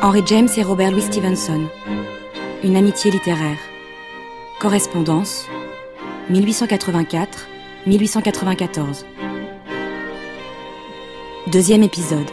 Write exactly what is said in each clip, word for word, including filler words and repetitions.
Henry James et Robert Louis Stevenson. Une amitié littéraire. Correspondance, mille huit cent quatre-vingt-quatre à mille huit cent quatre-vingt-quatorze. Deuxième épisode.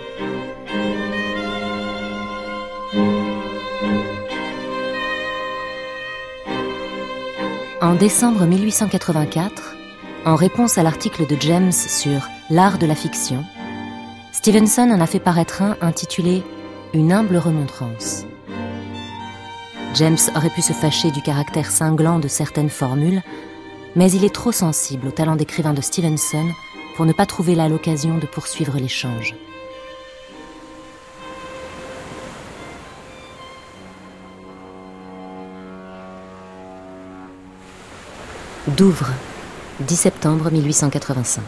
En décembre mille huit cent quatre-vingt-quatre, en réponse à l'article de James sur l'art de la fiction, Stevenson en a fait paraître un intitulé « Une humble remontrance ». James aurait pu se fâcher du caractère cinglant de certaines formules, mais il est trop sensible au talent d'écrivain de Stevenson pour ne pas trouver là l'occasion de poursuivre l'échange. Douvres, dix septembre mille huit cent quatre-vingt-cinq.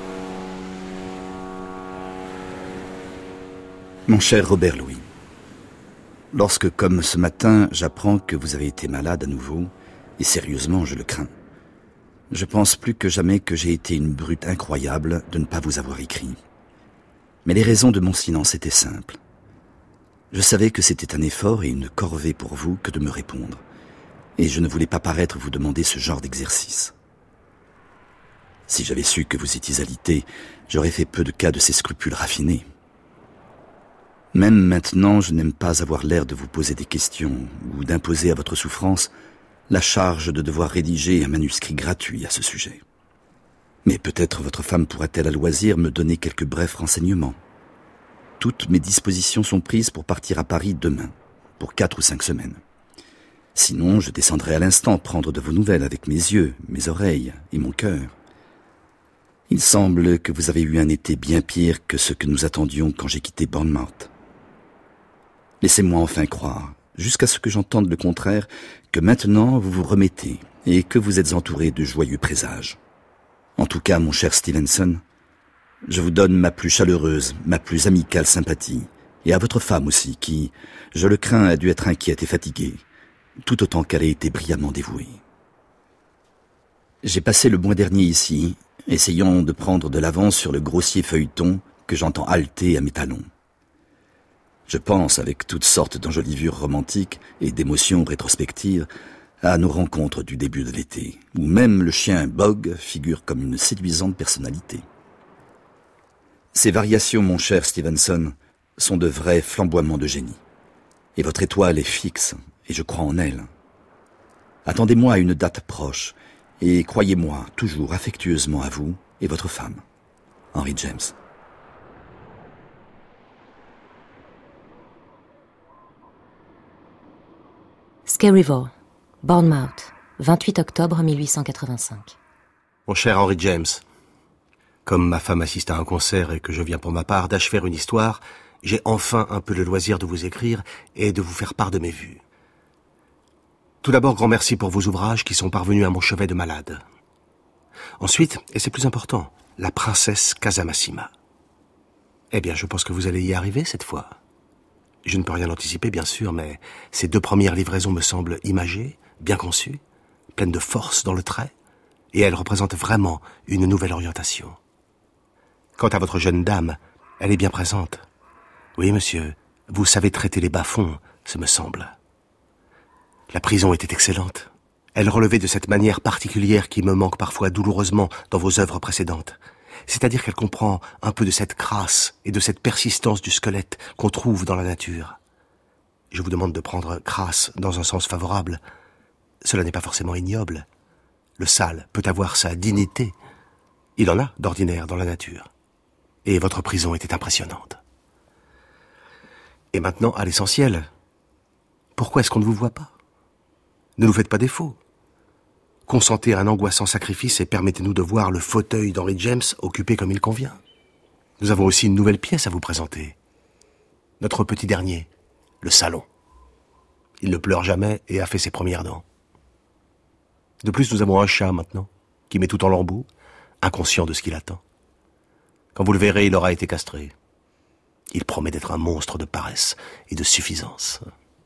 Mon cher Robert Louis, lorsque, comme ce matin, j'apprends que vous avez été malade à nouveau, et sérieusement, je le crains, je pense plus que jamais que j'ai été une brute incroyable de ne pas vous avoir écrit. Mais les raisons de mon silence étaient simples. Je savais que c'était un effort et une corvée pour vous que de me répondre, et je ne voulais pas paraître vous demander ce genre d'exercice. Si j'avais su que vous étiez alité, j'aurais fait peu de cas de ces scrupules raffinés. Même maintenant, je n'aime pas avoir l'air de vous poser des questions ou d'imposer à votre souffrance la charge de devoir rédiger un manuscrit gratuit à ce sujet. Mais peut-être votre femme pourra-t-elle à loisir me donner quelques brefs renseignements. Toutes mes dispositions sont prises pour partir à Paris demain, pour quatre ou cinq semaines. Sinon, je descendrai à l'instant prendre de vos nouvelles avec mes yeux, mes oreilles et mon cœur. Il semble que vous avez eu un été bien pire que ce que nous attendions quand j'ai quitté Bournemouth. Laissez-moi enfin croire, jusqu'à ce que j'entende le contraire, que maintenant vous vous remettez et que vous êtes entouré de joyeux présages. En tout cas, mon cher Stevenson, je vous donne ma plus chaleureuse, ma plus amicale sympathie, et à votre femme aussi, qui, je le crains, a dû être inquiète et fatiguée, tout autant qu'elle a été brillamment dévouée. J'ai passé le mois dernier ici, essayant de prendre de l'avance sur le grossier feuilleton que j'entends halter à mes talons. Je pense, avec toutes sortes d'enjolivures romantiques et d'émotions rétrospectives, à nos rencontres du début de l'été, où même le chien Bog figure comme une séduisante personnalité. Ces variations, mon cher Stevenson, sont de vrais flamboiements de génie. Et votre étoile est fixe, et je crois en elle. Attendez-moi à une date proche, et croyez-moi toujours affectueusement à vous et votre femme, Henry James. Skerryville, Bournemouth, vingt-huit octobre mille huit cent quatre-vingt-cinq. Mon cher Henry James, comme ma femme assiste à un concert et que je viens pour ma part d'achever une histoire, j'ai enfin un peu le loisir de vous écrire et de vous faire part de mes vues. Tout d'abord, grand merci pour vos ouvrages qui sont parvenus à mon chevet de malade. Ensuite, et c'est plus important, la princesse Casamassima. Eh bien, je pense que vous allez y arriver cette fois. Je ne peux rien anticiper, bien sûr, mais ces deux premières livraisons me semblent imagées, bien conçues, pleines de force dans le trait, et elles représentent vraiment une nouvelle orientation. Quant à votre jeune dame, elle est bien présente. Oui, monsieur, vous savez traiter les bas-fonds, ce me semble. La prison était excellente. Elle relevait de cette manière particulière qui me manque parfois douloureusement dans vos œuvres précédentes. C'est-à-dire qu'elle comprend un peu de cette crasse et de cette persistance du squelette qu'on trouve dans la nature. Je vous demande de prendre crasse dans un sens favorable. Cela n'est pas forcément ignoble. Le sale peut avoir sa dignité. Il en a d'ordinaire dans la nature. Et votre prison était impressionnante. Et maintenant, à l'essentiel. Pourquoi est-ce qu'on ne vous voit pas ? Ne nous faites pas défaut. Consentez à un angoissant sacrifice et permettez-nous de voir le fauteuil d'Henry James occupé comme il convient. Nous avons aussi une nouvelle pièce à vous présenter. Notre petit dernier, le salon. Il ne pleure jamais et a fait ses premières dents. De plus, nous avons un chat maintenant, qui met tout en lambeaux, inconscient de ce qu'il attend. Quand vous le verrez, il aura été castré. Il promet d'être un monstre de paresse et de suffisance.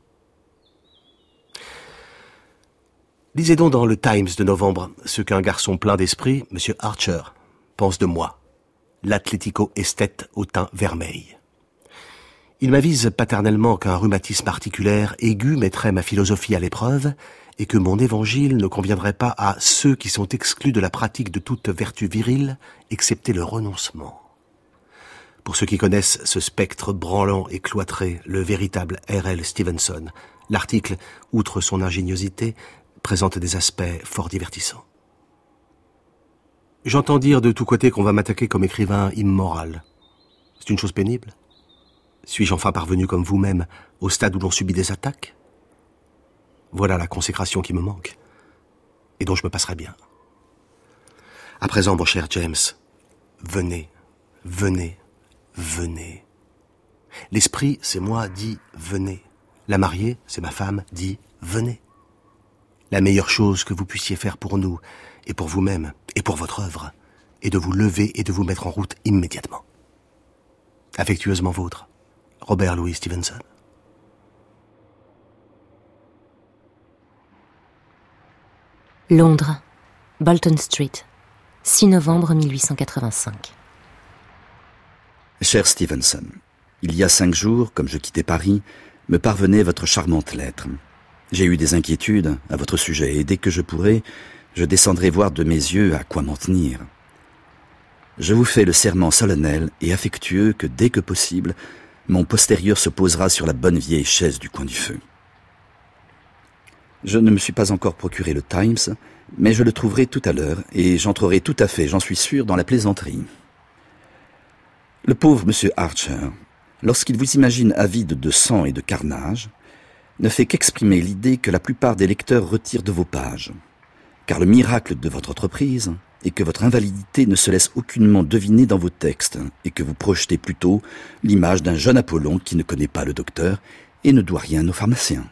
Lisez donc dans le Times de novembre ce qu'un garçon plein d'esprit, M. Archer, pense de moi, l'Atlético esthète au teint vermeil. Il m'avise paternellement qu'un rhumatisme articulaire aigu mettrait ma philosophie à l'épreuve et que mon évangile ne conviendrait pas à ceux qui sont exclus de la pratique de toute vertu virile, excepté le renoncement. Pour ceux qui connaissent ce spectre branlant et cloîtré, le véritable R L Stevenson, l'article, outre son ingéniosité, présente des aspects fort divertissants. J'entends dire de tous côtés qu'on va m'attaquer comme écrivain immoral. C'est une chose pénible. Suis-je enfin parvenu comme vous-même au stade où l'on subit des attaques ? Voilà la consécration qui me manque, et dont je me passerai bien. À présent, mon cher James, venez, venez, venez. L'esprit, c'est moi, dit venez. La mariée, c'est ma femme, dit venez. La meilleure chose que vous puissiez faire pour nous, et pour vous-même, et pour votre œuvre, est de vous lever et de vous mettre en route immédiatement. Affectueusement vôtre, Robert Louis Stevenson. Londres, Bolton Street, six novembre mille huit cent quatre-vingt-cinq. Cher Stevenson, il y a cinq jours, comme je quittais Paris, me parvenait votre charmante lettre. J'ai eu des inquiétudes à votre sujet, et dès que je pourrai, je descendrai voir de mes yeux à quoi m'en tenir. Je vous fais le serment solennel et affectueux que dès que possible, mon postérieur se posera sur la bonne vieille chaise du coin du feu. Je ne me suis pas encore procuré le Times, mais je le trouverai tout à l'heure, et j'entrerai tout à fait, j'en suis sûr, dans la plaisanterie. Le pauvre monsieur Archer, lorsqu'il vous imagine avide de sang et de carnage, ne fait qu'exprimer l'idée que la plupart des lecteurs retirent de vos pages. Car le miracle de votre entreprise est que votre invalidité ne se laisse aucunement deviner dans vos textes et que vous projetez plutôt l'image d'un jeune Apollon qui ne connaît pas le docteur et ne doit rien aux pharmaciens.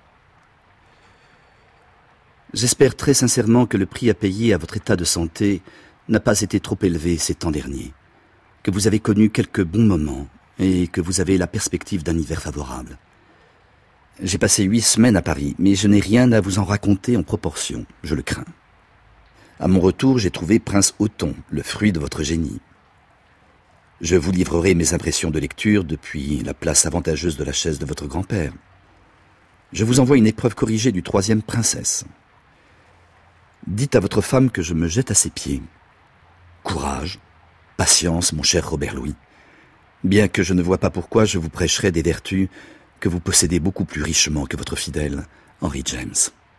J'espère très sincèrement que le prix à payer à votre état de santé n'a pas été trop élevé ces temps derniers, que vous avez connu quelques bons moments et que vous avez la perspective d'un hiver favorable. J'ai passé huit semaines à Paris, mais je n'ai rien à vous en raconter en proportion, je le crains. À mon retour, j'ai trouvé Prince Othon, le fruit de votre génie. Je vous livrerai mes impressions de lecture depuis la place avantageuse de la chaise de votre grand-père. Je vous envoie une épreuve corrigée du troisième Princesse. Dites à votre femme que je me jette à ses pieds. Courage, patience, mon cher Robert Louis. Bien que je ne vois pas pourquoi je vous prêcherais des vertus que vous possédez beaucoup plus richement que votre fidèle Henry James.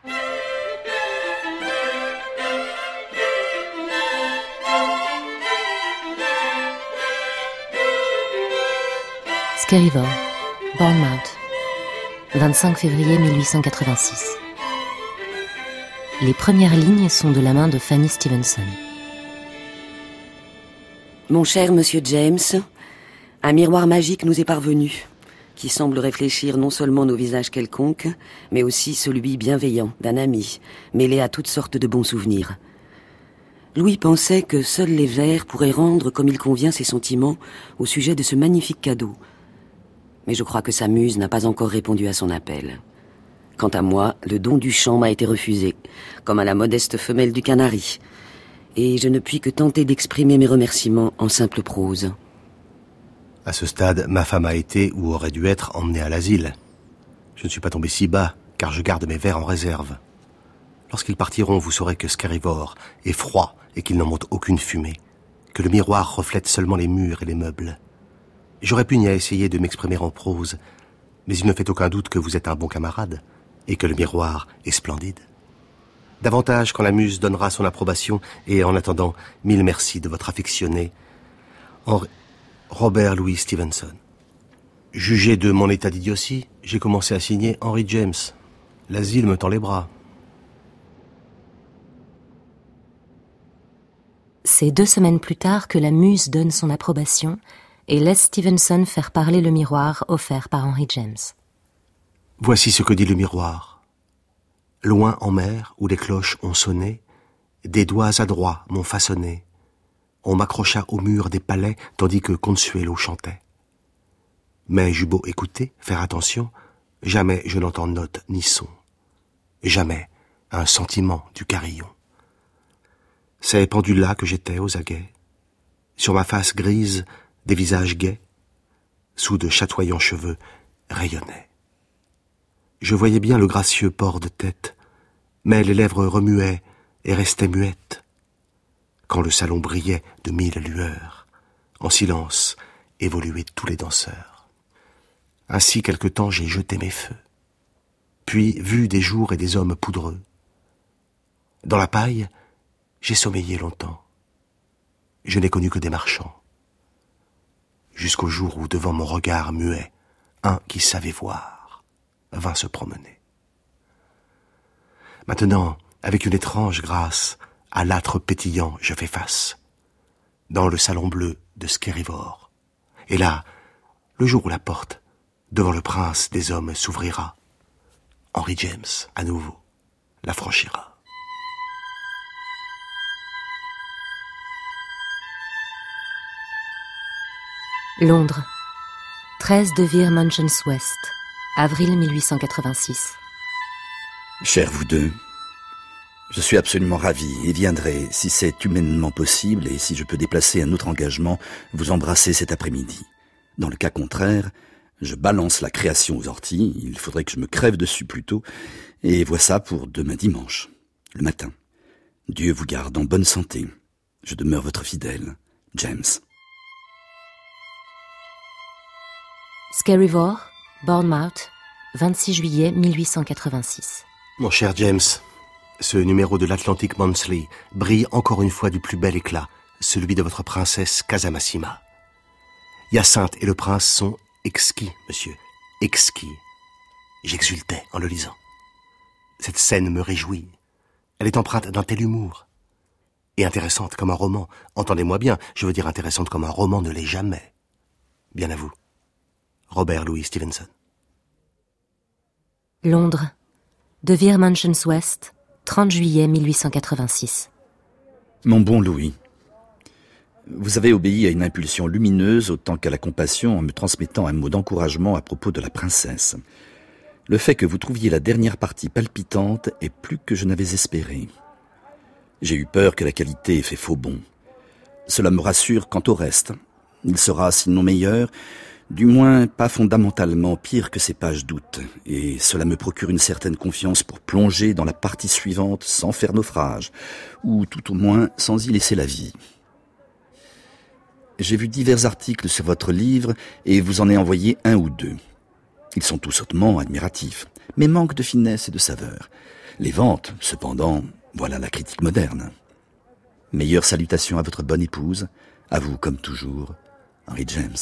Skerryvore, Bournemouth, vingt-cinq février mille huit cent quatre-vingt-six. Les premières lignes sont de la main de Fanny Stevenson. Mon cher monsieur James, un miroir magique nous est parvenu, qui semble réfléchir non seulement nos visages quelconques, mais aussi celui bienveillant d'un ami, mêlé à toutes sortes de bons souvenirs. Louis pensait que seuls les vers pourraient rendre comme il convient ses sentiments au sujet de ce magnifique cadeau. Mais je crois que sa muse n'a pas encore répondu à son appel. Quant à moi, le don du chant m'a été refusé, comme à la modeste femelle du canari, et je ne puis que tenter d'exprimer mes remerciements en simple prose. À ce stade, ma femme a été, ou aurait dû être, emmenée à l'asile. Je ne suis pas tombé si bas, car je garde mes vers en réserve. Lorsqu'ils partiront, vous saurez que Skerryvore est froid et qu'il n'en monte aucune fumée, que le miroir reflète seulement les murs et les meubles. J'aurais pu n'y essayer de m'exprimer en prose, mais il ne fait aucun doute que vous êtes un bon camarade et que le miroir est splendide. Davantage quand la muse donnera son approbation, et en attendant, mille merci de votre affectionné Henri... Robert Louis Stevenson. Jugé de mon état d'idiotie, j'ai commencé à signer Henry James. L'asile me tend les bras. C'est deux semaines plus tard que la muse donne son approbation et laisse Stevenson faire parler le miroir offert par Henry James. Voici ce que dit le miroir. Loin en mer, où les cloches ont sonné, des doigts adroits m'ont façonné. On m'accrocha au mur des palais, tandis que Consuelo chantait. Mais j'eus beau écouter, faire attention, jamais je n'entends note ni son. Jamais un sentiment du carillon. C'est pendu là que j'étais aux aguets. Sur ma face grise, des visages gais. sous de chatoyants cheveux, rayonnait. Je voyais bien le gracieux port de tête, mais les lèvres remuaient et restaient muettes, quand le salon brillait de mille lueurs. En silence évoluaient tous les danseurs. Ainsi quelque temps j'ai jeté mes feux, puis vu des jours et des hommes poudreux. Dans la paille, j'ai sommeillé longtemps. Je n'ai connu que des marchands. Jusqu'au jour où, devant mon regard muet, un qui savait voir vint se promener. Maintenant, avec une étrange grâce, à l'âtre pétillant, je fais face, dans le salon bleu de Skerryvore. Et là, le jour où la porte, devant le prince des hommes, s'ouvrira, Henry James, à nouveau, la franchira. Londres, treize de Vere Mansions West, avril mille huit cent quatre-vingt-six. Chers vous deux, je suis absolument ravi et viendrai, si c'est humainement possible et si je peux déplacer un autre engagement, vous embrasser cet après-midi. Dans le cas contraire, je balance la création aux orties, il faudrait que je me crève dessus plutôt, et vois ça pour demain dimanche, le matin. Dieu vous garde en bonne santé. Je demeure votre fidèle, James. Skerryvore, Bournemouth, vingt-six juillet mille huit cent quatre-vingt-six. Mon cher James, ce numéro de l'Atlantic Monthly brille encore une fois du plus bel éclat, celui de votre princesse Casamassima. Hyacinthe et le prince sont exquis, monsieur, exquis. J'exultais en le lisant. Cette scène me réjouit. Elle est empreinte d'un tel humour. Et intéressante comme un roman. Entendez-moi bien, je veux dire intéressante comme un roman ne l'est jamais. Bien à vous. Robert Louis Stevenson. Londres, de Vere Mansions West, trente juillet mille huit cent quatre-vingt-six. Mon bon Louis, vous avez obéi à une impulsion lumineuse autant qu'à la compassion en me transmettant un mot d'encouragement à propos de la princesse. Le fait que vous trouviez la dernière partie palpitante est plus que je n'avais espéré. J'ai eu peur que la qualité ait fait faux bond. Cela me rassure quant au reste. Il sera, sinon meilleur, du moins pas fondamentalement pire que ces pages d'août, et cela me procure une certaine confiance pour plonger dans la partie suivante sans faire naufrage, ou tout au moins sans y laisser la vie. J'ai vu divers articles sur votre livre et vous en ai envoyé un ou deux. Ils sont tous hautement admiratifs, mais manquent de finesse et de saveur. Les ventes, cependant, voilà la critique moderne. Meilleures salutations à votre bonne épouse, à vous comme toujours, Henry James.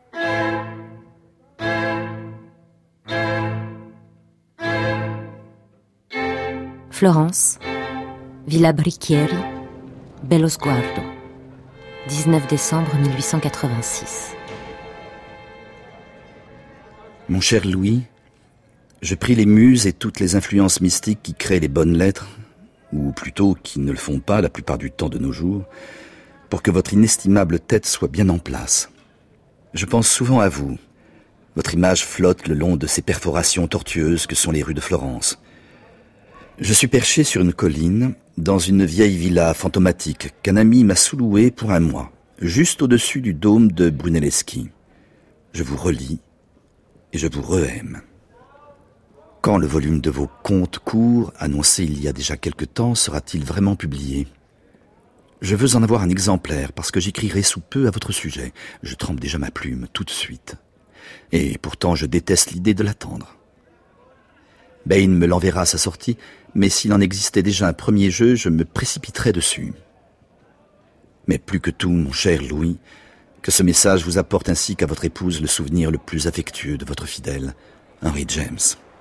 Florence, Villa Bricchieri, Bello Sguardo, dix-neuf décembre mille huit cent quatre-vingt-six. Mon cher Louis, je prie les muses et toutes les influences mystiques qui créent les bonnes lettres, ou plutôt qui ne le font pas la plupart du temps de nos jours, pour que votre inestimable tête soit bien en place. Je pense souvent à vous. Votre image flotte le long de ces perforations tortueuses que sont les rues de Florence. Je suis perché sur une colline, dans une vieille villa fantomatique qu'un ami m'a sous-louée pour un mois, juste au-dessus du dôme de Brunelleschi. Je vous relis et je vous re-aime. Quand le volume de vos contes courts, annoncé il y a déjà quelque temps, sera-t-il vraiment publié ? Je veux en avoir un exemplaire parce que j'écrirai sous peu à votre sujet. Je trempe déjà ma plume tout de suite. Et pourtant je déteste l'idée de l'attendre. Bain me l'enverra à sa sortie, mais s'il en existait déjà un premier jeu, je me précipiterais dessus. Mais plus que tout, mon cher Louis, que ce message vous apporte ainsi qu'à votre épouse le souvenir le plus affectueux de votre fidèle, Henry James.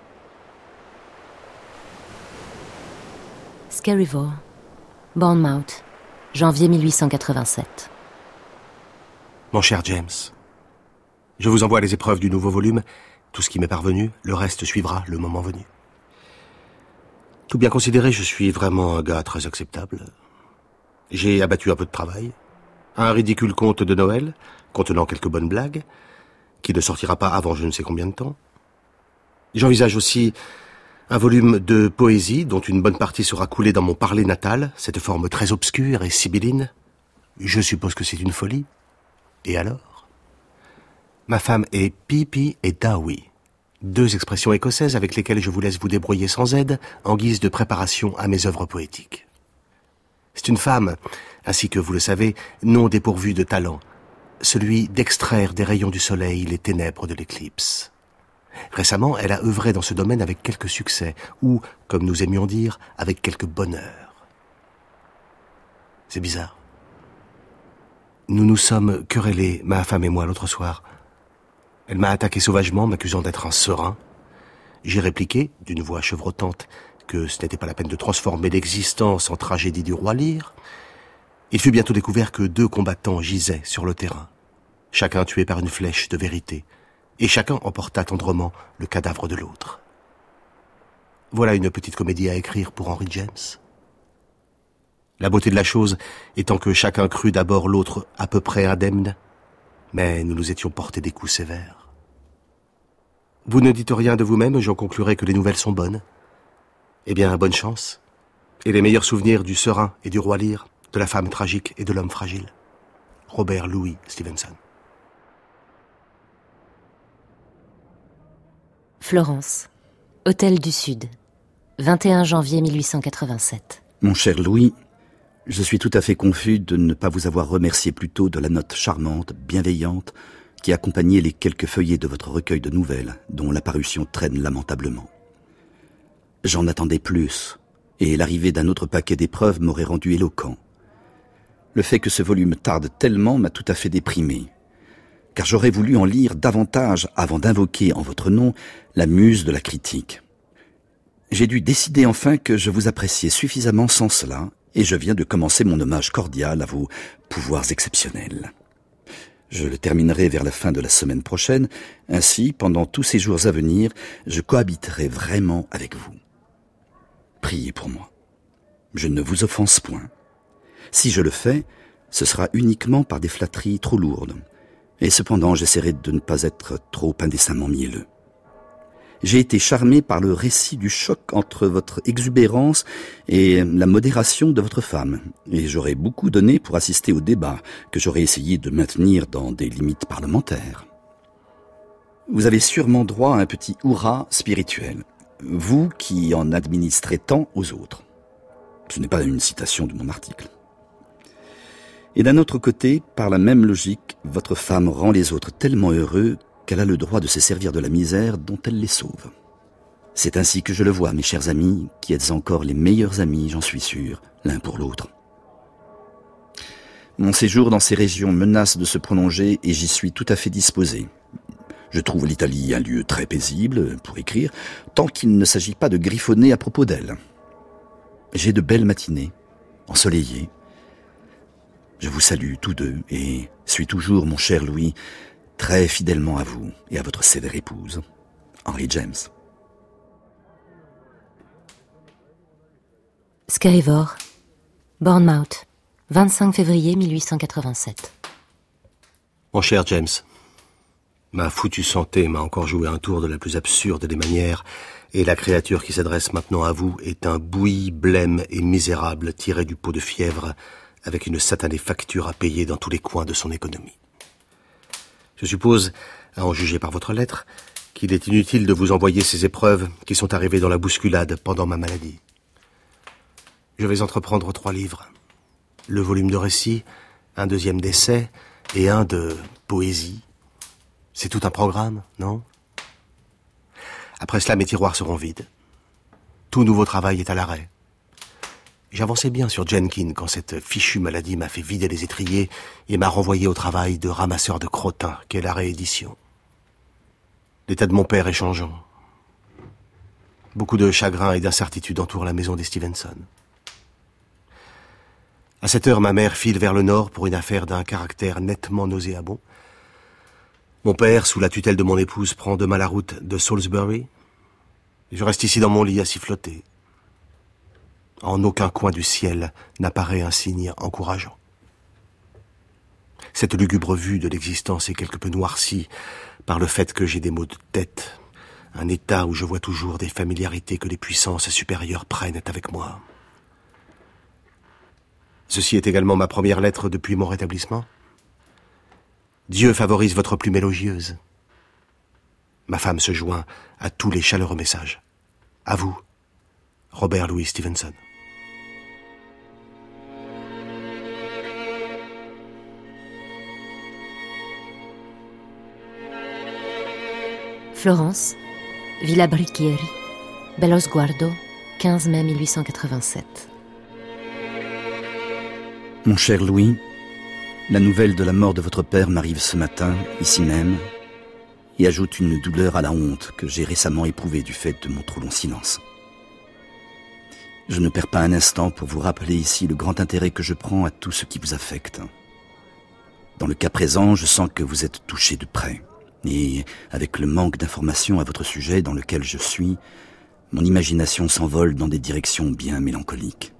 Skerryvore, Bournemouth, janvier mille huit cent quatre-vingt-sept. Mon cher James, je vous envoie les épreuves du nouveau volume. Tout ce qui m'est parvenu, le reste suivra le moment venu. Tout bien considéré, je suis vraiment un gars très acceptable. J'ai abattu un peu de travail. Un ridicule conte de Noël, contenant quelques bonnes blagues, qui ne sortira pas avant je ne sais combien de temps. J'envisage aussi un volume de poésie, dont une bonne partie sera coulée dans mon parler natal, cette forme très obscure et sibylline. Je suppose que c'est une folie. Et alors ? Ma femme est Pipi et Dowie, deux expressions écossaises avec lesquelles je vous laisse vous débrouiller sans aide en guise de préparation à mes œuvres poétiques. C'est une femme, ainsi que vous le savez, non dépourvue de talent, celui d'extraire des rayons du soleil les ténèbres de l'éclipse. Récemment, elle a œuvré dans ce domaine avec quelques succès, ou, comme nous aimions dire, avec quelque bonheur. C'est bizarre. Nous nous sommes querellés, ma femme et moi, l'autre soir. Elle m'a attaqué sauvagement, m'accusant d'être un serin. J'ai répliqué, d'une voix chevrotante, que ce n'était pas la peine de transformer l'existence en tragédie du roi Lear. Il fut bientôt découvert que deux combattants gisaient sur le terrain, chacun tué par une flèche de vérité, et chacun emporta tendrement le cadavre de l'autre. Voilà une petite comédie à écrire pour Henry James. La beauté de la chose étant que chacun crut d'abord l'autre à peu près indemne, mais nous nous étions portés des coups sévères. Vous ne dites rien de vous-même, j'en conclurai que les nouvelles sont bonnes. Eh bien, bonne chance, et les meilleurs souvenirs du serin et du roi Lear, de la femme tragique et de l'homme fragile. Robert Louis Stevenson. Florence, Hôtel du Sud, vingt et un janvier mille huit cent quatre-vingt-sept. Mon cher Louis, je suis tout à fait confus de ne pas vous avoir remercié plus tôt de la note charmante, bienveillante, qui accompagnait les quelques feuillets de votre recueil de nouvelles, dont la parution traîne lamentablement. J'en attendais plus, et l'arrivée d'un autre paquet d'épreuves m'aurait rendu éloquent. Le fait que ce volume tarde tellement m'a tout à fait déprimé, car j'aurais voulu en lire davantage avant d'invoquer en votre nom la muse de la critique. J'ai dû décider enfin que je vous appréciais suffisamment sans cela, et je viens de commencer mon hommage cordial à vos pouvoirs exceptionnels. Je le terminerai vers la fin de la semaine prochaine, ainsi, pendant tous ces jours à venir, je cohabiterai vraiment avec vous. Priez pour moi. Je ne vous offense point. Si je le fais, ce sera uniquement par des flatteries trop lourdes. Et cependant, j'essaierai de ne pas être trop indécemment mielleux. J'ai été charmé par le récit du choc entre votre exubérance et la modération de votre femme, et j'aurais beaucoup donné pour assister au débat que j'aurais essayé de maintenir dans des limites parlementaires. Vous avez sûrement droit à un petit hurrah spirituel, vous qui en administrez tant aux autres. Ce n'est pas une citation de mon article. Et d'un autre côté, par la même logique, votre femme rend les autres tellement heureux qu'elle a le droit de se servir de la misère dont elle les sauve. C'est ainsi que je le vois, mes chers amis, qui êtes encore les meilleurs amis, j'en suis sûr, l'un pour l'autre. Mon séjour dans ces régions menace de se prolonger et j'y suis tout à fait disposé. Je trouve l'Italie un lieu très paisible pour écrire, tant qu'il ne s'agit pas de griffonner à propos d'elle. J'ai de belles matinées, ensoleillées. Je vous salue tous deux et suis toujours, mon cher Louis, très fidèlement à vous et à votre sévère épouse, Henry James. Skerryvore, Bournemouth, vingt-cinq février mille huit cent quatre-vingt-sept. Mon cher James, ma foutue santé m'a encore joué un tour de la plus absurde des manières, et la créature qui s'adresse maintenant à vous est un bouilli, blême et misérable tiré du pot de fièvre, avec une satanée facture à payer dans tous les coins de son économie. Je suppose, à en juger par votre lettre, qu'il est inutile de vous envoyer ces épreuves qui sont arrivées dans la bousculade pendant ma maladie. Je vais entreprendre trois livres. Le volume de récits, un deuxième d'essais et un de poésie. C'est tout un programme, non? Après cela, mes tiroirs seront vides. Tout nouveau travail est à l'arrêt. J'avançais bien sur Jenkins quand cette fichue maladie m'a fait vider les étriers et m'a renvoyé au travail de ramasseur de crottins qu'est la réédition. L'état de mon père est changeant. Beaucoup de chagrin et d'incertitude entourent la maison des Stevenson. À cette heure, ma mère file vers le nord pour une affaire d'un caractère nettement nauséabond. Mon père, sous la tutelle de mon épouse, prend demain la route de Salisbury. Et je reste ici dans mon lit à siffloter. En aucun coin du ciel n'apparaît un signe encourageant. Cette lugubre vue de l'existence est quelque peu noircie par le fait que j'ai des maux de tête, un état où je vois toujours des familiarités que les puissances supérieures prennent avec moi. Ceci est également ma première lettre depuis mon rétablissement. Dieu favorise votre plume élogieuse. Ma femme se joint à tous les chaleureux messages. À vous, Robert Louis Stevenson. Florence, Villa Bricchieri, Bello Sguardo, quinze mai mille huit cent quatre-vingt-sept. Mon cher Louis, la nouvelle de la mort de votre père m'arrive ce matin, ici même, et ajoute une douleur à la honte que j'ai récemment éprouvée du fait de mon trop long silence. Je ne perds pas un instant pour vous rappeler ici le grand intérêt que je prends à tout ce qui vous affecte. Dans le cas présent, je sens que vous êtes touché de près, et avec le manque d'informations à votre sujet dans lequel je suis, mon imagination s'envole dans des directions bien mélancoliques.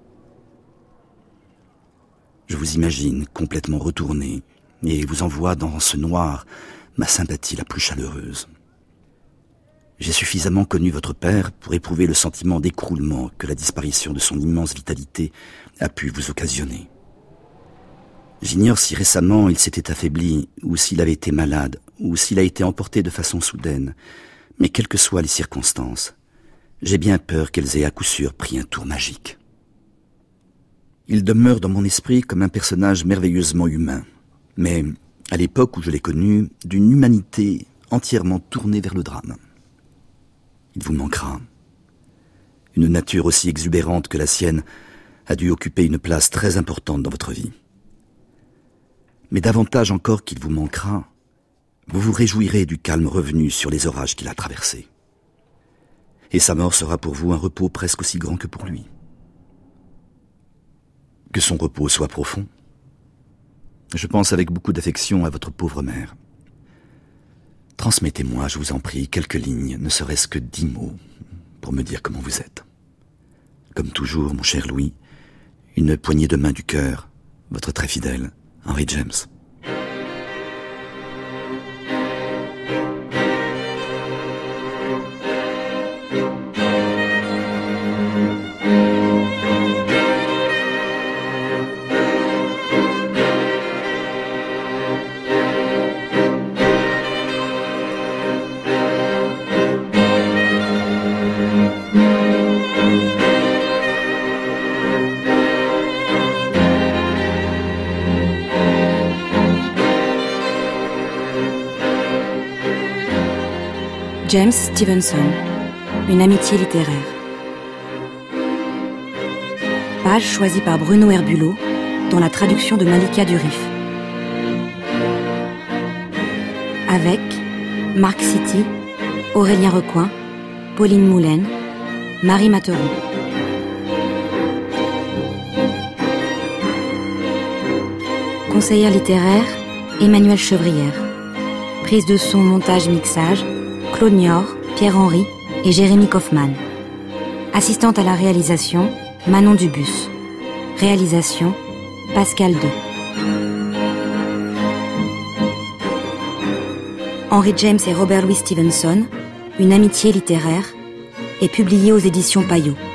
Je vous imagine complètement retourné et vous envoie dans ce noir ma sympathie la plus chaleureuse. J'ai suffisamment connu votre père pour éprouver le sentiment d'écroulement que la disparition de son immense vitalité a pu vous occasionner. J'ignore si récemment il s'était affaibli, ou s'il avait été malade, ou s'il a été emporté de façon soudaine, mais quelles que soient les circonstances, j'ai bien peur qu'elles aient à coup sûr pris un tour magique. Il demeure dans mon esprit comme un personnage merveilleusement humain, mais, à l'époque où je l'ai connu, d'une humanité entièrement tournée vers le drame. Il vous manquera. Une nature aussi exubérante que la sienne a dû occuper une place très importante dans votre vie. Mais davantage encore qu'il vous manquera, vous vous réjouirez du calme revenu sur les orages qu'il a traversés. Et sa mort sera pour vous un repos presque aussi grand que pour lui. Que son repos soit profond. Je pense avec beaucoup d'affection à votre pauvre mère. Transmettez-moi, je vous en prie, quelques lignes, ne serait-ce que dix mots, pour me dire comment vous êtes. Comme toujours, mon cher Louis, une poignée de main du cœur, votre très fidèle Henry James. James Stevenson, une amitié littéraire. Page choisie par Bruno Herbulot, dans la traduction de Malika Durif. Avec Marc City, Aurélien Recoin, Pauline Moulin, Marie Materon. Conseillère littéraire, Emmanuelle Chevrière. Prise de son, montage, mixage, Claude Niort, Pierre-Henry et Jérémy Kaufmann. Assistante à la réalisation, Manon Dubus. Réalisation, Pascal deux. Henry James et Robert Louis Stevenson, une amitié littéraire, est publié aux éditions Payot.